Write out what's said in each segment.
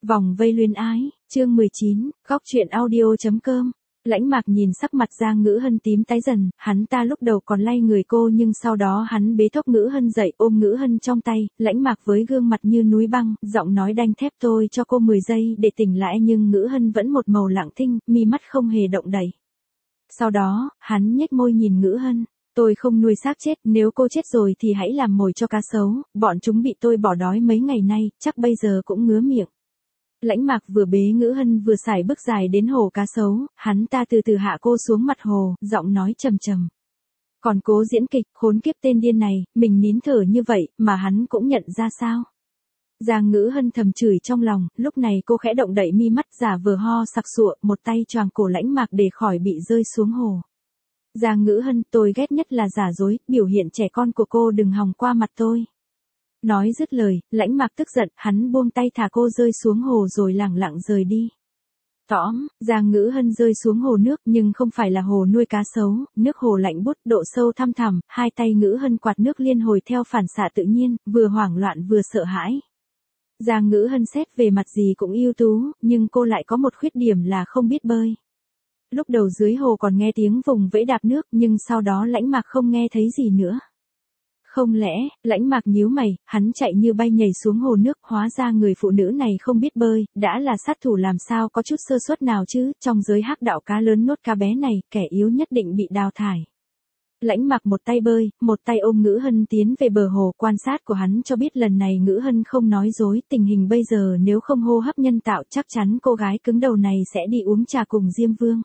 Vòng vây luyến ái, chương 19, góc truyện audio.com. Lãnh Mạc nhìn sắc mặt Giang Ngữ Hân tím tái dần, hắn ta lúc đầu còn lay người cô nhưng sau đó hắn bế thốc Ngữ Hân dậy ôm Ngữ Hân trong tay, Lãnh Mạc với gương mặt như núi băng, giọng nói đanh thép tôi cho cô 10 giây để tỉnh lại nhưng Ngữ Hân vẫn một màu lặng thinh, mi mắt không hề động đậy. Sau đó, hắn nhếch môi nhìn Ngữ Hân. Tôi không nuôi xác chết, nếu cô chết rồi thì hãy làm mồi cho cá sấu, bọn chúng bị tôi bỏ đói mấy ngày nay, chắc bây giờ cũng ngứa miệng. Lãnh Mạc vừa bế Ngữ Hân vừa sải bước dài đến hồ cá sấu, hắn ta từ từ hạ cô xuống mặt hồ, giọng nói trầm trầm. Còn cố diễn kịch, khốn kiếp tên điên này, mình nín thở như vậy, mà hắn cũng nhận ra sao? Giang Ngữ Hân thầm chửi trong lòng, lúc này cô khẽ động đậy mi mắt giả vờ ho sặc sụa, một tay choàng cổ Lãnh Mạc để khỏi bị rơi xuống hồ. Giang Ngữ Hân, tôi ghét nhất là giả dối, biểu hiện trẻ con của cô đừng hòng qua mặt tôi. Nói dứt lời, Lãnh Mạc tức giận, hắn buông tay thả cô rơi xuống hồ rồi lẳng lặng rời đi. Tõm, Giang Ngữ Hân rơi xuống hồ nước nhưng không phải là hồ nuôi cá sấu, nước hồ lạnh buốt, độ sâu thăm thẳm, hai tay Ngữ Hân quạt nước liên hồi theo phản xạ tự nhiên, vừa hoảng loạn vừa sợ hãi. Giang Ngữ Hân xét về mặt gì cũng ưu tú, nhưng cô lại có một khuyết điểm là không biết bơi. Lúc đầu dưới hồ còn nghe tiếng vùng vẫy đạp nước nhưng sau đó Lãnh Mạc không nghe thấy gì nữa. Không lẽ, Lãnh Mạc nhíu mày, hắn chạy như bay nhảy xuống hồ nước, hóa ra người phụ nữ này không biết bơi, đã là sát thủ làm sao có chút sơ suất nào chứ, trong giới hắc đạo cá lớn nuốt cá bé này, kẻ yếu nhất định bị đào thải. Lãnh Mạc một tay bơi, một tay ôm Ngữ Hân tiến về bờ hồ, quan sát của hắn cho biết lần này Ngữ Hân không nói dối, tình hình bây giờ nếu không hô hấp nhân tạo chắc chắn cô gái cứng đầu này sẽ đi uống trà cùng Diêm Vương.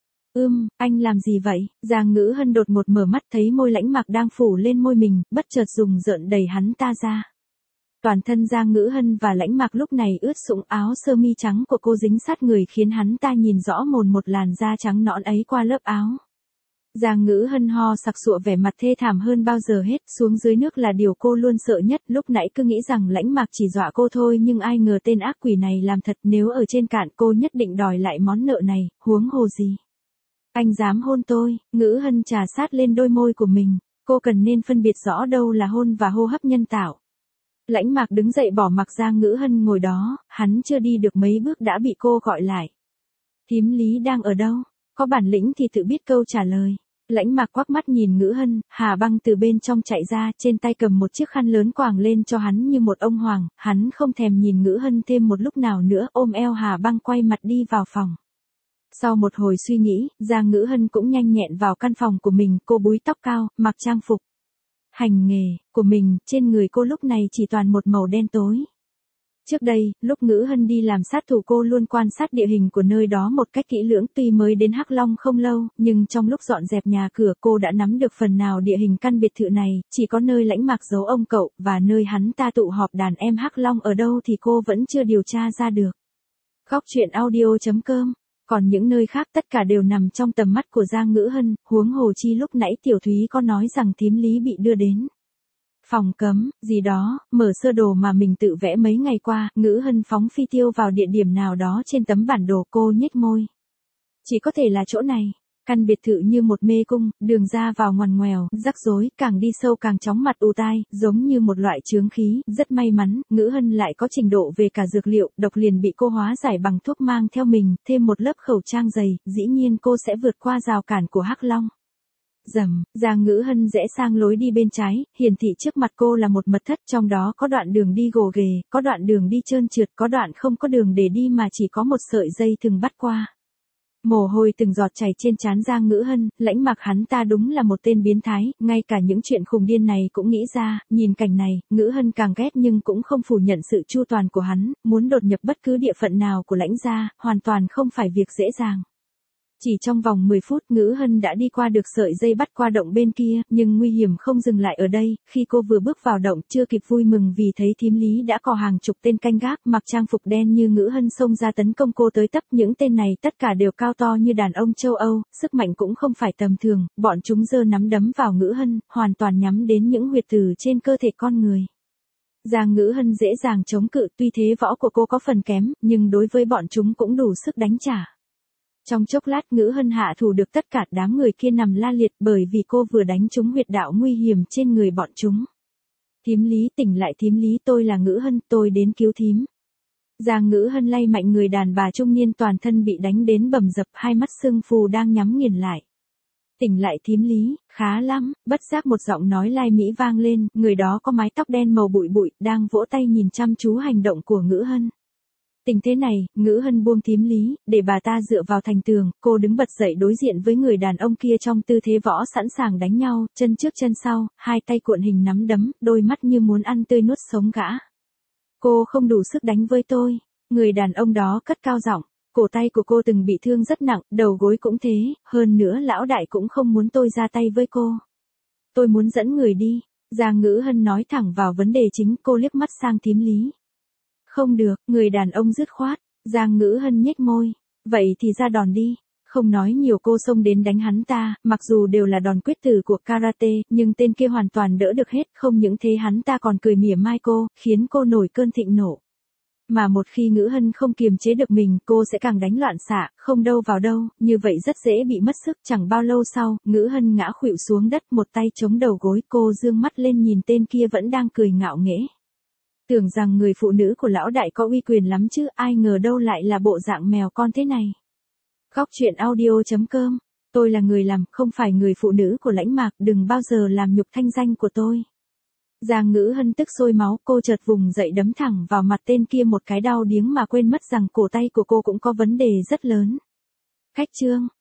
Anh làm gì vậy? Giang Ngữ Hân đột ngột mở mắt thấy môi Lãnh Mạc đang phủ lên môi mình, bất chợt dùng rợn đẩy hắn ta ra. Toàn thân Giang Ngữ Hân và Lãnh Mạc lúc này ướt sũng, áo sơ mi trắng của cô dính sát người khiến hắn ta nhìn rõ mồn một làn da trắng nõn ấy qua lớp áo. Giang Ngữ Hân ho sặc sụa vẻ mặt thê thảm hơn bao giờ hết, xuống dưới nước là điều cô luôn sợ nhất, lúc nãy cứ nghĩ rằng Lãnh Mạc chỉ dọa cô thôi nhưng ai ngờ tên ác quỷ này làm thật, nếu ở trên cạn cô nhất định đòi lại món nợ này, huống hồ gì. Anh dám hôn tôi, Ngữ Hân trà sát lên đôi môi của mình, cô cần nên phân biệt rõ đâu là hôn và hô hấp nhân tạo. Lãnh Mạc đứng dậy bỏ mặc Giang Ngữ Hân ngồi đó, hắn chưa đi được mấy bước đã bị cô gọi lại. Thím Lý đang ở đâu? Có bản lĩnh thì tự biết câu trả lời. Lãnh Mạc quắc mắt nhìn Ngữ Hân, Hà Băng từ bên trong chạy ra, trên tay cầm một chiếc khăn lớn quàng lên cho hắn như một ông hoàng, hắn không thèm nhìn Ngữ Hân thêm một lúc nào nữa, ôm eo Hà Băng quay mặt đi vào phòng. Sau một hồi suy nghĩ, Giang Ngữ Hân cũng nhanh nhẹn vào căn phòng của mình, cô búi tóc cao, mặc trang phục hành nghề của mình, trên người cô lúc này chỉ toàn một màu đen tối. Trước đây, lúc Ngữ Hân đi làm sát thủ cô luôn quan sát địa hình của nơi đó một cách kỹ lưỡng, tuy mới đến Hắc Long không lâu, nhưng trong lúc dọn dẹp nhà cửa cô đã nắm được phần nào địa hình căn biệt thự này, chỉ có nơi Lãnh Mạc giấu ông cậu, và nơi hắn ta tụ họp đàn em Hắc Long ở đâu thì cô vẫn chưa điều tra ra được. Góc truyện audio.com. Còn những nơi khác tất cả đều nằm trong tầm mắt của Giang Ngữ Hân, huống hồ chi lúc nãy Tiểu Thúy có nói rằng thím Lý bị đưa đến phòng cấm, gì đó, mở sơ đồ mà mình tự vẽ mấy ngày qua, Ngữ Hân phóng phi tiêu vào địa điểm nào đó trên tấm bản đồ, cô nhếch môi. Chỉ có thể là chỗ này. Căn biệt thự như một mê cung, đường ra vào ngoằn ngoèo, rắc rối, càng đi sâu càng chóng mặt ù tai, giống như một loại chướng khí, rất may mắn, Ngữ Hân lại có trình độ về cả dược liệu, độc liền bị cô hóa giải bằng thuốc mang theo mình, thêm một lớp khẩu trang dày, dĩ nhiên cô sẽ vượt qua rào cản của Hắc Long. Giang Ngữ Hân rẽ sang lối đi bên trái, hiển thị trước mặt cô là một mật thất, trong đó có đoạn đường đi gồ ghề, có đoạn đường đi trơn trượt, có đoạn không có đường để đi mà chỉ có một sợi dây thừng bắt qua. Mồ hôi từng giọt chảy trên trán Giang Ngữ Hân, Lãnh Mạc hắn ta đúng là một tên biến thái, ngay cả những chuyện khùng điên này cũng nghĩ ra, nhìn cảnh này, Ngữ Hân càng ghét nhưng cũng không phủ nhận sự chu toàn của hắn, muốn đột nhập bất cứ địa phận nào của Lãnh gia, hoàn toàn không phải việc dễ dàng. Chỉ trong vòng 10 phút Ngữ Hân đã đi qua được sợi dây bắt qua động bên kia, nhưng nguy hiểm không dừng lại ở đây, khi cô vừa bước vào động chưa kịp vui mừng vì thấy thím Lý đã có hàng chục tên canh gác mặc trang phục đen như Ngữ Hân xông ra tấn công cô tới tấp, những tên này tất cả đều cao to như đàn ông châu Âu, sức mạnh cũng không phải tầm thường, bọn chúng giơ nắm đấm vào Ngữ Hân, hoàn toàn nhắm đến những huyệt tử trên cơ thể con người. Giang Ngữ Hân dễ dàng chống cự, tuy thế võ của cô có phần kém, nhưng đối với bọn chúng cũng đủ sức đánh trả. Trong chốc lát Ngữ Hân hạ thủ được tất cả đám người kia nằm la liệt bởi vì cô vừa đánh trúng huyệt đạo nguy hiểm trên người bọn chúng. Thím Lý tỉnh lại, thím Lý, tôi là Ngữ Hân, tôi đến cứu thím. Giang Ngữ Hân lay mạnh người đàn bà trung niên toàn thân bị đánh đến bầm dập, hai mắt sưng phù đang nhắm nghiền lại. Tỉnh lại thím Lý, khá lắm, bất giác một giọng nói lai mỹ vang lên, người đó có mái tóc đen màu bụi bụi, đang vỗ tay nhìn chăm chú hành động của Ngữ Hân. Tình thế này, Ngữ Hân buông thím Lý, để bà ta dựa vào thành tường, cô đứng bật dậy đối diện với người đàn ông kia trong tư thế võ sẵn sàng đánh nhau, chân trước chân sau, hai tay cuộn hình nắm đấm, đôi mắt như muốn ăn tươi nuốt sống gã. Cô không đủ sức đánh với tôi. Người đàn ông đó cất cao giọng. Cổ tay của cô từng bị thương rất nặng, đầu gối cũng thế, hơn nữa lão đại cũng không muốn tôi ra tay với cô. Tôi muốn dẫn người đi. Giang Ngữ Hân nói thẳng vào vấn đề chính, cô liếc mắt sang thím Lý. Không được, người đàn ông dứt khoát. Giang Ngữ Hân nhếch môi. Vậy thì ra đòn đi. Không nói nhiều, cô xông đến đánh hắn ta, mặc dù đều là đòn quyết tử của karate, nhưng tên kia hoàn toàn đỡ được hết, không những thế hắn ta còn cười mỉa mai cô, khiến cô nổi cơn thịnh nộ. Mà một khi Ngữ Hân không kiềm chế được mình, cô sẽ càng đánh loạn xạ, không đâu vào đâu, như vậy rất dễ bị mất sức. Chẳng bao lâu sau, Ngữ Hân ngã khuỵu xuống đất, một tay chống đầu gối, cô dương mắt lên nhìn tên kia vẫn đang cười ngạo nghễ. Tưởng rằng người phụ nữ của lão đại có uy quyền lắm chứ, ai ngờ đâu lại là bộ dạng mèo con thế này. Góc truyện audio.com, tôi là người làm, không phải người phụ nữ của Lãnh Mạc, đừng bao giờ làm nhục thanh danh của tôi. Giang Ngữ Hân tức sôi máu, cô chợt vùng dậy đấm thẳng vào mặt tên kia một cái đau điếng mà quên mất rằng cổ tay của cô cũng có vấn đề rất lớn. Khách trương,